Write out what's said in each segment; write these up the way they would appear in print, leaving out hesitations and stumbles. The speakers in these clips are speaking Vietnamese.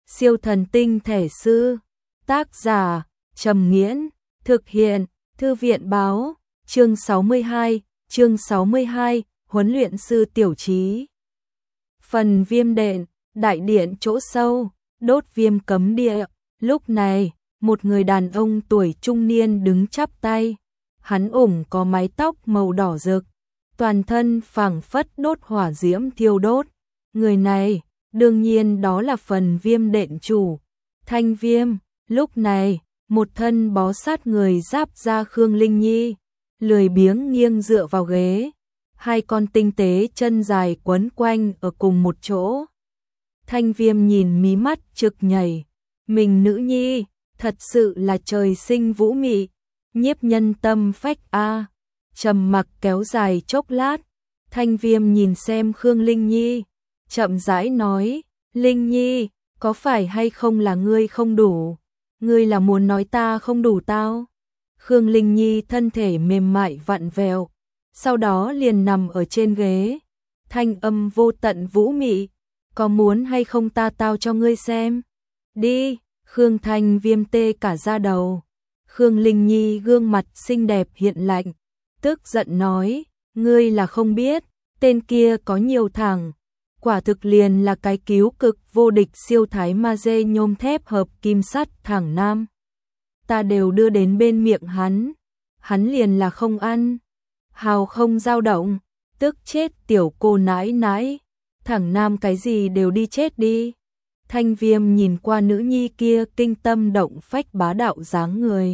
Siêu thần tinh thể sư. Tác giả Trầm Nghiễn. Thực hiện Thư viện báo. Chương 62, huấn luyện sư Tiểu Trí. Phần viêm đệm, đại điện chỗ sâu, đốt viêm cấm địa. Lúc này, một người đàn ông tuổi trung niên đứng chắp tay. Hắn ủng có mái tóc màu đỏ rực, toàn thân phảng phất đốt hỏa diễm thiêu đốt. Người này, đương nhiên đó là phần viêm đệm chủ, Thanh Viêm. Lúc này, một thân bó sát người giáp da Khương Linh Nhi, lười biếng nghiêng dựa vào ghế, hai con tinh tế chân dài quấn quanh ở cùng một chỗ. Thanh Viêm nhìn mí mắt trực nhảy, mình nữ nhi, thật sự là trời sinh vũ mị, nhiếp nhân tâm phách a. Trầm mặc kéo dài chốc lát, Thanh Viêm nhìn xem Khương Linh Nhi, chậm rãi nói, Linh Nhi, có phải hay không là ngươi không đủ? Ngươi là muốn nói ta không đủ tao? Khương Linh Nhi thân thể mềm mại vặn vẹo, sau đó liền nằm ở trên ghế, thanh âm vô tận vũ mị, có muốn hay không ta tao cho ngươi xem? Đi. Khương Thanh Viêm tê cả da đầu. Khương Linh Nhi gương mặt xinh đẹp hiện lạnh, tức giận nói, ngươi là không biết, tên kia có nhiều thằng, quả thực liền là cái cứu cực vô địch siêu thái ma dê nhôm thép hợp kim sắt thẳng nam. Ta đều đưa đến bên miệng hắn liền là không ăn. Hào không dao động, tức chết tiểu cô nãi nãi, thẳng nam cái gì đều đi chết đi. Thanh Viêm nhìn qua nữ nhi kia kinh tâm động phách bá đạo dáng người,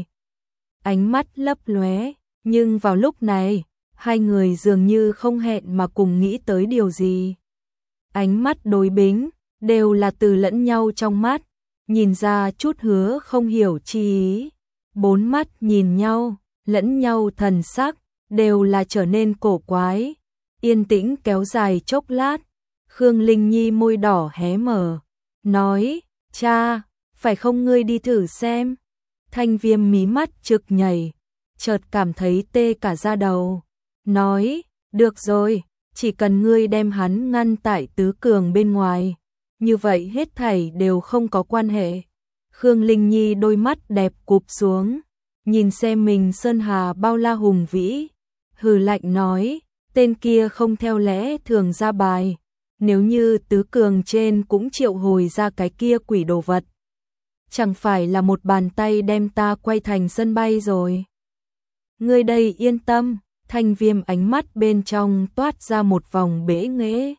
ánh mắt lấp lóe, nhưng vào lúc này, hai người dường như không hẹn mà cùng nghĩ tới điều gì. Ánh mắt đối bính, đều là từ lẫn nhau trong mắt, nhìn ra chút hứa không hiểu chi ý. Bốn mắt nhìn nhau, lẫn nhau thần sắc, đều là trở nên cổ quái. Yên tĩnh kéo dài chốc lát, Khương Linh Nhi môi đỏ hé mở, nói, cha, phải không ngươi đi thử xem? Thanh Viêm mí mắt trực nhảy, chợt cảm thấy tê cả da đầu, nói, được rồi, chỉ cần ngươi đem hắn ngăn tại tứ cường bên ngoài, như vậy hết thảy đều không có quan hệ. Khương Linh Nhi đôi mắt đẹp cụp xuống, nhìn xem mình sơn hà bao la hùng vĩ, hừ lạnh nói, tên kia không theo lẽ thường ra bài, nếu như tứ cường trên cũng triệu hồi ra cái kia quỷ đồ vật, chẳng phải là một bàn tay đem ta quay thành sân bay rồi. Ngươi đây yên tâm. Thanh Viêm ánh mắt bên trong toát ra một vòng bẽ nghễ,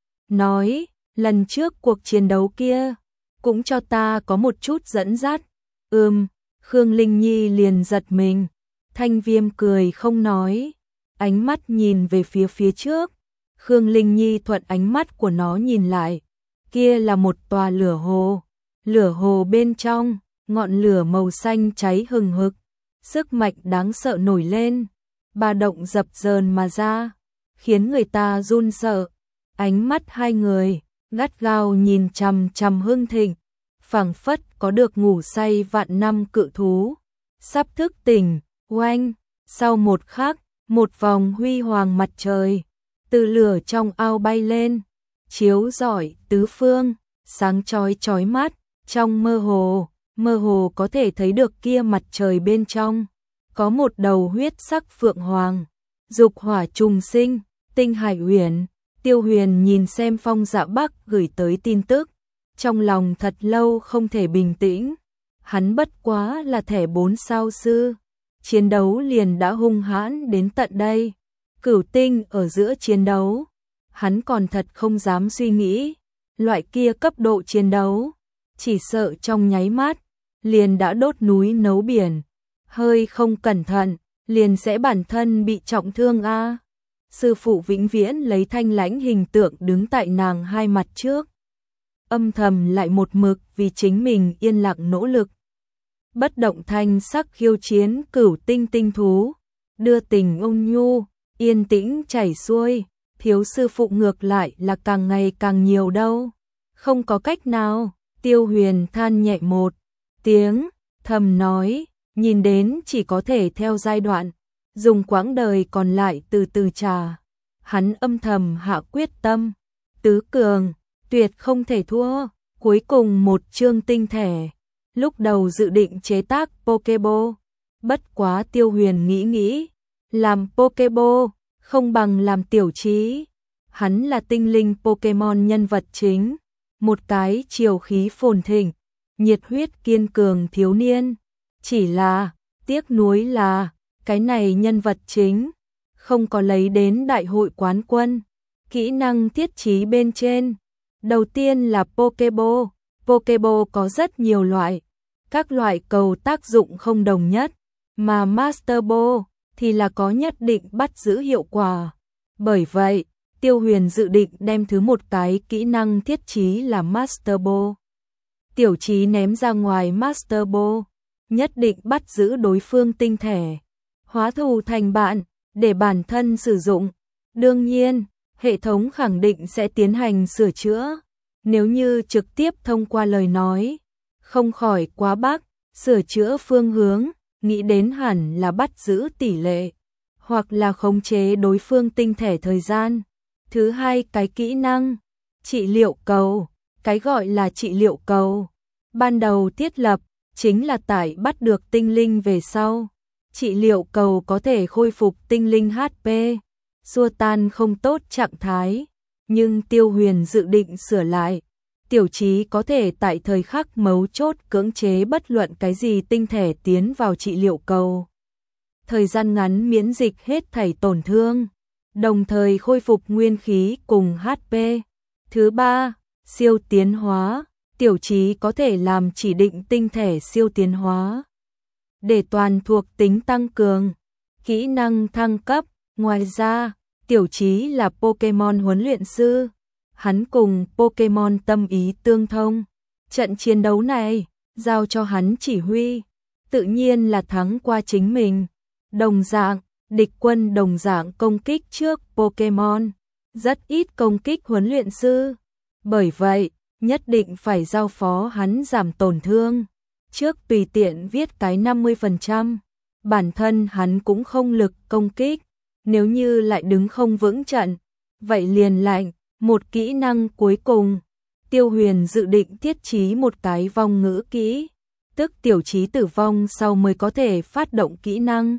nói, lần trước cuộc chiến đấu kia, cũng cho ta có một chút dẫn dắt. Khương Linh Nhi liền giật mình, Thanh Viêm cười không nói, ánh mắt nhìn về phía trước. Khương Linh Nhi thuận ánh mắt của nó nhìn lại, kia là một tòa lửa hồ bên trong, ngọn lửa màu xanh cháy hừng hực, sức mạnh đáng sợ nổi lên, ba động dập dờn mà ra, khiến người ta run sợ. Ánh mắt hai người gắt gao nhìn chằm chằm Hưng Thịnh, phảng phất có được ngủ say vạn năm cự thú sắp thức tỉnh. Oanh, sau một khắc, một vòng huy hoàng mặt trời từ lửa trong ao bay lên, chiếu rọi tứ phương, sáng chói chói mắt. Trong mơ hồ có thể thấy được kia mặt trời bên trong có một đầu huyết sắc phượng hoàng, dục hỏa trùng sinh. Tinh Hải Huyền, Tiêu Huyền nhìn xem Phong Dạ Bắc gửi tới tin tức, trong lòng thật lâu không thể bình tĩnh. Hắn bất quá là thẻ 4 sao sư, chiến đấu liền đã hung hãn đến tận đây. Cửu tinh ở giữa chiến đấu, hắn còn thật không dám suy nghĩ, loại kia cấp độ chiến đấu, chỉ sợ trong nháy mắt liền đã đốt núi nấu biển, hơi không cẩn thận liền sẽ bản thân bị trọng thương a. Sư phụ vĩnh viễn lấy thanh lãnh hình tượng đứng tại nàng hai mặt trước, âm thầm lại một mực vì chính mình yên lặng nỗ lực. Bất động thanh sắc khiêu chiến cửu tinh tinh thú, đưa tình ôn nhu, yên tĩnh chảy xuôi, thiếu sư phụ ngược lại là càng ngày càng nhiều đâu. Không có cách nào, Tiêu Huyền than nhẹ một tiếng, thầm nói, nhìn đến chỉ có thể theo giai đoạn, dùng quãng đời còn lại từ từ trả. Hắn âm thầm hạ quyết tâm, tứ cường, tuyệt không thể thua. Cuối cùng một chương tinh thể. Lúc đầu dự định chế tác Pokéball, bất quá Tiêu Huyền nghĩ, làm Pokéball không bằng làm Tiểu Chí. Hắn là tinh linh Pokémon nhân vật chính, một cái chiều khí phồn thịnh, nhiệt huyết kiên cường thiếu niên. Chỉ là, tiếc nuối là, cái này nhân vật chính không có lấy đến đại hội quán quân. Kỹ năng thiết trí bên trên. Đầu tiên là Pokéball. Pokéball có rất nhiều loại, các loại cầu tác dụng không đồng nhất, mà Master Ball thì là có nhất định bắt giữ hiệu quả. Bởi vậy, Tiêu Huyền dự định đem thứ một cái kỹ năng thiết trí là Master Ball. Tiểu Chí ném ra ngoài Master Ball, nhất định bắt giữ đối phương tinh thể, hóa thù thành bạn, để bản thân sử dụng. Đương nhiên, hệ thống khẳng định sẽ tiến hành sửa chữa. Nếu như trực tiếp thông qua lời nói, không khỏi quá bắc, sửa chữa phương hướng, nghĩ đến hẳn là bắt giữ tỷ lệ, hoặc là khống chế đối phương tinh thể thời gian. Thứ hai cái kỹ năng, trị liệu cầu. Cái gọi là trị liệu cầu, ban đầu thiết lập, chính là tại bắt được tinh linh về sau. Trị liệu cầu có thể khôi phục tinh linh HP, xua tan không tốt trạng thái, nhưng Tiêu Huyền dự định sửa lại. Tiểu Chí có thể tại thời khắc mấu chốt cưỡng chế bất luận cái gì tinh thể tiến vào trị liệu cầu. Thời gian ngắn miễn dịch hết thảy tổn thương, đồng thời khôi phục nguyên khí cùng HP. Thứ ba, siêu tiến hóa. Tiểu Chí có thể làm chỉ định tinh thể siêu tiến hóa, để toàn thuộc tính tăng cường, kỹ năng thăng cấp. Ngoài ra, Tiểu Chí là Pokémon huấn luyện sư, hắn cùng Pokémon tâm ý tương thông. Trận chiến đấu này, giao cho hắn chỉ huy, tự nhiên là thắng qua chính mình. Đồng dạng, địch quân đồng dạng công kích trước Pokémon, rất ít công kích huấn luyện sư. Bởi vậy, nhất định phải giao phó hắn giảm tổn thương. Trước tùy tiện viết cái 50%, bản thân hắn cũng không lực công kích. Nếu như lại đứng không vững trận, vậy liền lạnh. Một kỹ năng cuối cùng, Tiêu Huyền dự định thiết trí một cái vong ngữ kỹ, tức Tiểu Chí tử vong sau mới có thể phát động kỹ năng.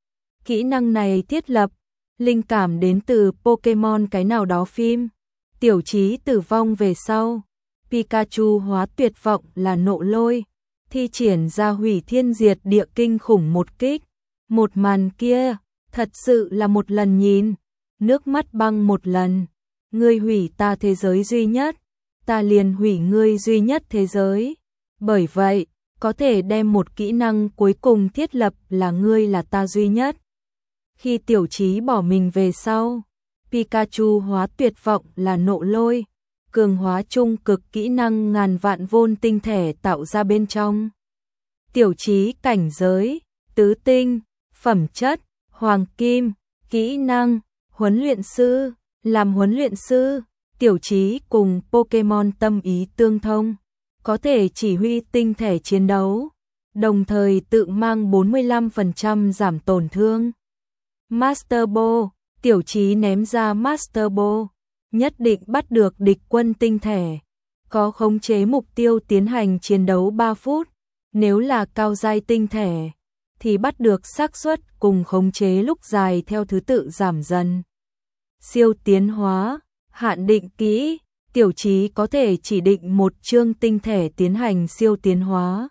Kỹ năng này thiết lập, linh cảm đến từ Pokémon cái nào đó phim. Tiểu Chí tử vong về sau, Pikachu hóa tuyệt vọng là nộ lôi, thi triển ra hủy thiên diệt địa kinh khủng một kích. Một màn kia, thật sự là một lần nhìn, nước mắt băng một lần. Ngươi hủy ta thế giới duy nhất, ta liền hủy ngươi duy nhất thế giới. Bởi vậy, có thể đem một kỹ năng cuối cùng thiết lập là ngươi là ta duy nhất. Khi Tiểu Chí bỏ mình về sau, Pikachu hóa tuyệt vọng là nộ lôi, cường hóa trung cực kỹ năng ngàn vạn vôn tinh thể tạo ra bên trong. Tiểu Chí cảnh giới, tứ tinh, phẩm chất, hoàng kim, kỹ năng, huấn luyện sư. Làm huấn luyện sư, Tiểu Chí cùng Pokémon tâm ý tương thông, có thể chỉ huy tinh thể chiến đấu, đồng thời tự mang 45% giảm tổn thương. Master Ball, Tiểu Chí ném ra Master Ball, nhất định bắt được địch quân tinh thể, có khống chế mục tiêu tiến hành chiến đấu 3 phút, nếu là cao giai tinh thể, thì bắt được xác suất cùng khống chế lúc dài theo thứ tự giảm dần. Siêu tiến hóa, hạn định kỹ, Tiểu Chí có thể chỉ định một chương tinh thể tiến hành siêu tiến hóa.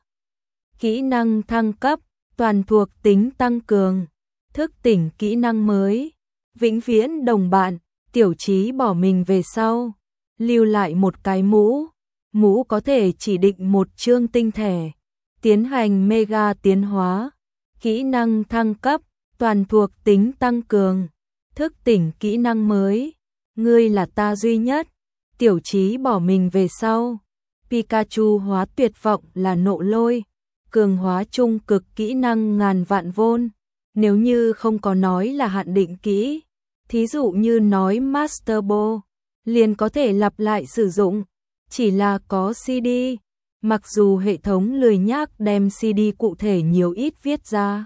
Kỹ năng thăng cấp, toàn thuộc tính tăng cường, thức tỉnh kỹ năng mới, vĩnh viễn đồng bạn. Tiểu Chí bỏ mình về sau, lưu lại một cái mũ, mũ có thể chỉ định một chương tinh thể, tiến hành mega tiến hóa. Kỹ năng thăng cấp, toàn thuộc tính tăng cường, thức tỉnh kỹ năng mới, ngươi là ta duy nhất. Tiểu Chí bỏ mình về sau, Pikachu hóa tuyệt vọng là nộ lôi, cường hóa trung cực kỹ năng ngàn vạn vôn. Nếu như không có nói là hạn định kỹ, thí dụ như nói Master Ball, liền có thể lặp lại sử dụng, chỉ là có CD. Mặc dù hệ thống lười nhác đem CD cụ thể nhiều ít viết ra,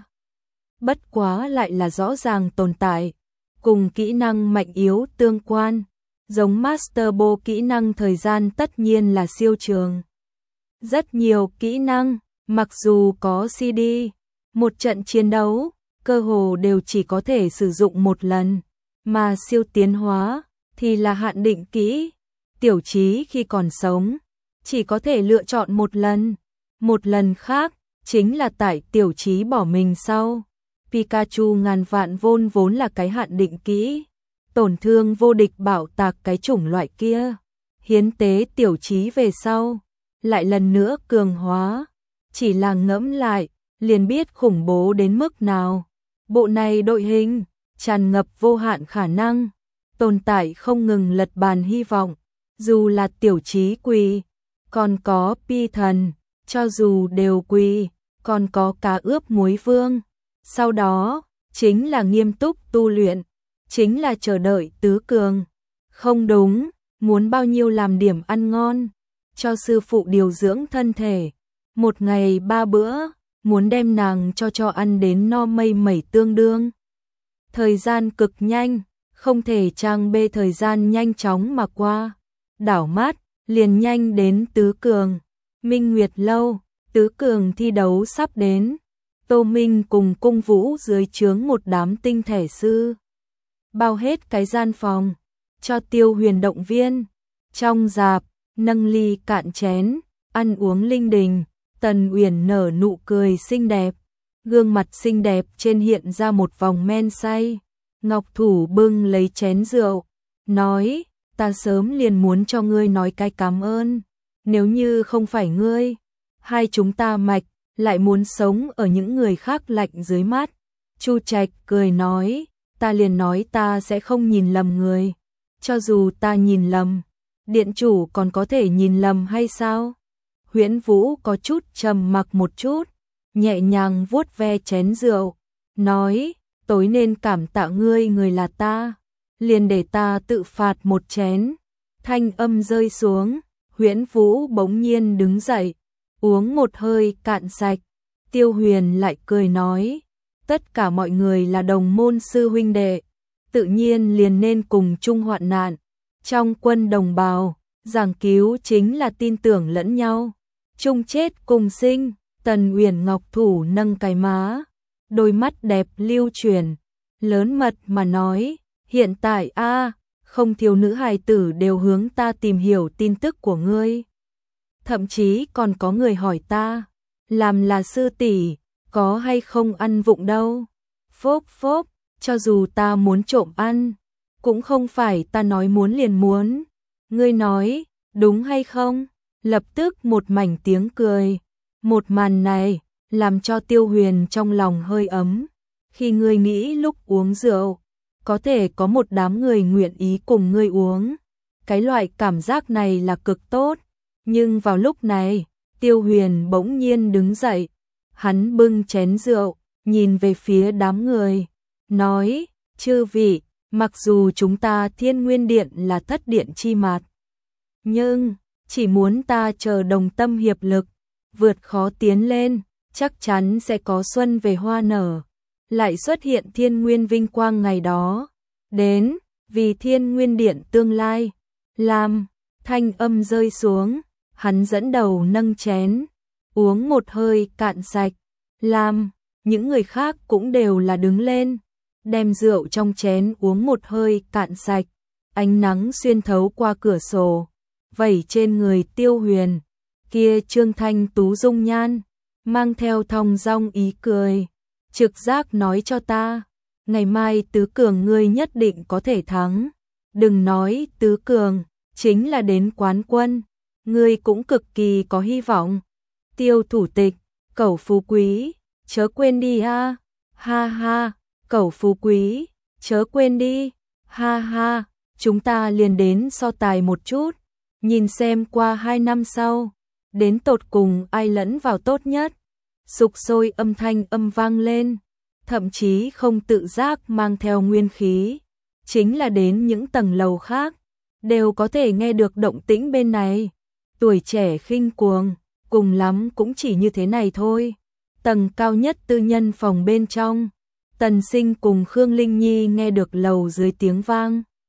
bất quá lại là rõ ràng tồn tại, cùng kỹ năng mạnh yếu tương quan. giống Master Bo kỹ năng thời gian tất nhiên là siêu trường. Rất nhiều kỹ năng, mặc dù có CD, một trận chiến đấu, cơ hồ đều chỉ có thể sử dụng một lần, mà siêu tiến hóa thì là hạn định kỹ. Tiểu Chí khi còn sống, chỉ có thể lựa chọn một lần khác, chính là tại Tiểu Chí bỏ mình sau. Pikachu ngàn vạn vôn vốn là cái hạn định kỹ, tổn thương vô địch bảo tạc cái chủng loại kia. Hiến tế Tiểu Chí về sau, lại lần nữa cường hóa, chỉ là ngẫm lại, liền biết khủng bố đến mức nào. Bộ này đội hình, tràn ngập vô hạn khả năng, tồn tại không ngừng lật bàn hy vọng, dù là Tiểu Chí quỳ, còn có Pi thần, cho dù đều quỳ, còn có cá ướp muối vương. Sau đó, chính là nghiêm túc tu luyện, chính là chờ đợi tứ cường. Không đúng, muốn bao nhiêu làm điểm ăn ngon, cho sư phụ điều dưỡng thân thể. Một ngày 3 bữa, muốn đem nàng cho ăn đến no mây mẩy tương đương. Thời gian cực nhanh, không thể trang bê thời gian nhanh chóng mà qua. Đảo mắt, liền nhanh đến tứ cường. Minh Nguyệt Lâu, tứ cường thi đấu sắp đến. Tô Minh cùng Cung Vũ dưới trướng một đám tinh thể sư. Bao hết cái gian phòng, cho Tiêu Huyền động viên. Trong dạp, nâng ly cạn chén, ăn uống linh đình. Tần Uyển nở nụ cười xinh đẹp, gương mặt xinh đẹp trên hiện ra một vòng men say. Ngọc Thủ bưng lấy chén rượu, nói, ta sớm liền muốn cho ngươi nói cái cảm ơn. Nếu như không phải ngươi, hai chúng ta mạch, lại muốn sống ở những người khác lạnh dưới mắt. Chu Trạch cười nói, ta liền nói ta sẽ không nhìn lầm người. Cho dù ta nhìn lầm, điện chủ còn có thể nhìn lầm hay sao? Huyễn Vũ có chút trầm mặc một chút, nhẹ nhàng vuốt ve chén rượu, nói, tối nên cảm tạ ngươi người là ta, liền để ta tự phạt một chén. Thanh âm rơi xuống, Huyễn Vũ bỗng nhiên đứng dậy, uống một hơi cạn sạch. Tiêu Huyền lại cười nói, tất cả mọi người là đồng môn sư huynh đệ, tự nhiên liền nên cùng chung hoạn nạn. Trong quân đồng bào, giảng cứu chính là tin tưởng lẫn nhau, chung chết cùng sinh. Tần Uyển Ngọc Thủ nâng cái má, đôi mắt đẹp lưu chuyển, lớn mật mà nói, hiện tại không thiếu nữ hài tử đều hướng ta tìm hiểu tin tức của ngươi. Thậm chí còn có người hỏi ta, làm là sư tỷ, có hay không ăn vụng đâu. Phốp phốp, cho dù ta muốn trộm ăn, cũng không phải ta nói muốn liền muốn. Ngươi nói, đúng hay không? Lập tức một mảnh tiếng cười. Một màn này, làm cho Tiêu Huyền trong lòng hơi ấm. Khi ngươi nghĩ lúc uống rượu, có thể có một đám người nguyện ý cùng ngươi uống. Cái loại cảm giác này là cực tốt. Nhưng vào lúc này, Tiêu Huyền bỗng nhiên đứng dậy. Hắn bưng chén rượu, nhìn về phía đám người. Nói, chư vị, mặc dù chúng ta Thiên Nguyên Điện là thất điện chi mạt, nhưng, chỉ muốn ta chờ đồng tâm hiệp lực, vượt khó tiến lên, chắc chắn sẽ có xuân về hoa nở. Lại xuất hiện Thiên Nguyên vinh quang ngày đó. Đến, vì Thiên Nguyên Điện tương lai. Làm, thanh âm rơi xuống, hắn dẫn đầu nâng chén, uống một hơi cạn sạch. Làm, những người khác cũng đều là đứng lên, đem rượu trong chén uống một hơi cạn sạch. Ánh nắng xuyên thấu qua cửa sổ, vẩy trên người Tiêu Huyền, kia trương thanh tú dung nhan, mang theo thong dong ý cười. Trực giác nói cho ta, ngày mai tứ cường ngươi nhất định có thể thắng. Đừng nói tứ cường, chính là đến quán quân, ngươi cũng cực kỳ có hy vọng. Tiêu thủ tịch, Cẩu phú quý, chớ quên đi ha. Ha ha, Cẩu phú quý, chớ quên đi. Ha ha, chúng ta liền đến so tài một chút, nhìn xem qua 2 năm sau, đến tột cùng ai lẫn vào tốt nhất. Sục sôi âm thanh âm vang lên, thậm chí không tự giác mang theo nguyên khí, chính là đến những tầng lầu khác, đều có thể nghe được động tĩnh bên này. Tuổi trẻ khinh cuồng, cùng lắm cũng chỉ như thế này thôi. Tầng cao nhất tư nhân phòng bên trong, Tần Sinh cùng Khương Linh Nhi nghe được lầu dưới tiếng vang.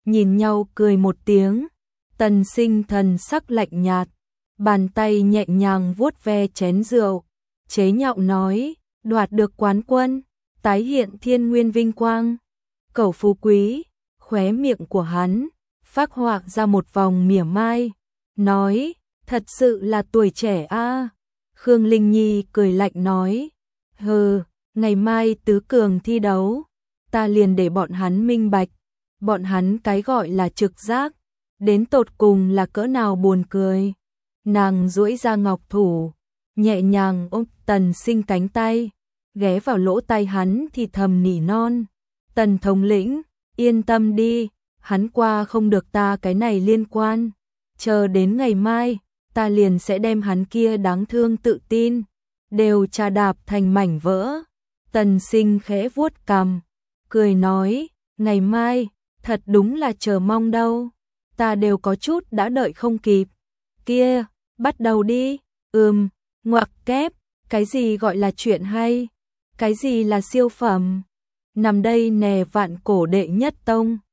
nhìn nhau cười một tiếng. Tần Sinh thần sắc lạnh nhạt, bàn tay nhẹ nhàng vuốt ve chén rượu, chế nhạo nói, đoạt được quán quân, tái hiện thiên nguyên vinh quang, cẩu phú quý. Khóe miệng của hắn phác họa ra một vòng mỉa mai, nói, thật sự là tuổi trẻ a. Khương Linh Nhi cười lạnh nói, hừ, ngày mai tứ cường thi đấu, ta liền để bọn hắn minh bạch, bọn hắn cái gọi là trực giác, đến tột cùng là cỡ nào buồn cười. Nàng duỗi ra ngọc thủ, nhẹ nhàng ôm Tần Sinh cánh tay, ghé vào lỗ tai hắn thì thầm nỉ non, Tần thống lĩnh, yên tâm đi, hắn qua không được ta cái này liên quan, chờ đến ngày mai, ta liền sẽ đem hắn kia đáng thương tự tin, đều chà đạp thành mảnh vỡ. Tần Sinh khẽ vuốt cằm, cười nói, ngày mai, thật đúng là chờ mong đâu, ta đều có chút đã đợi không kịp. Kia, bắt đầu đi. Ngoặc kép, cái gì gọi là chuyện hay? Cái gì là siêu phẩm? Nằm đây nè vạn cổ đệ nhất tông.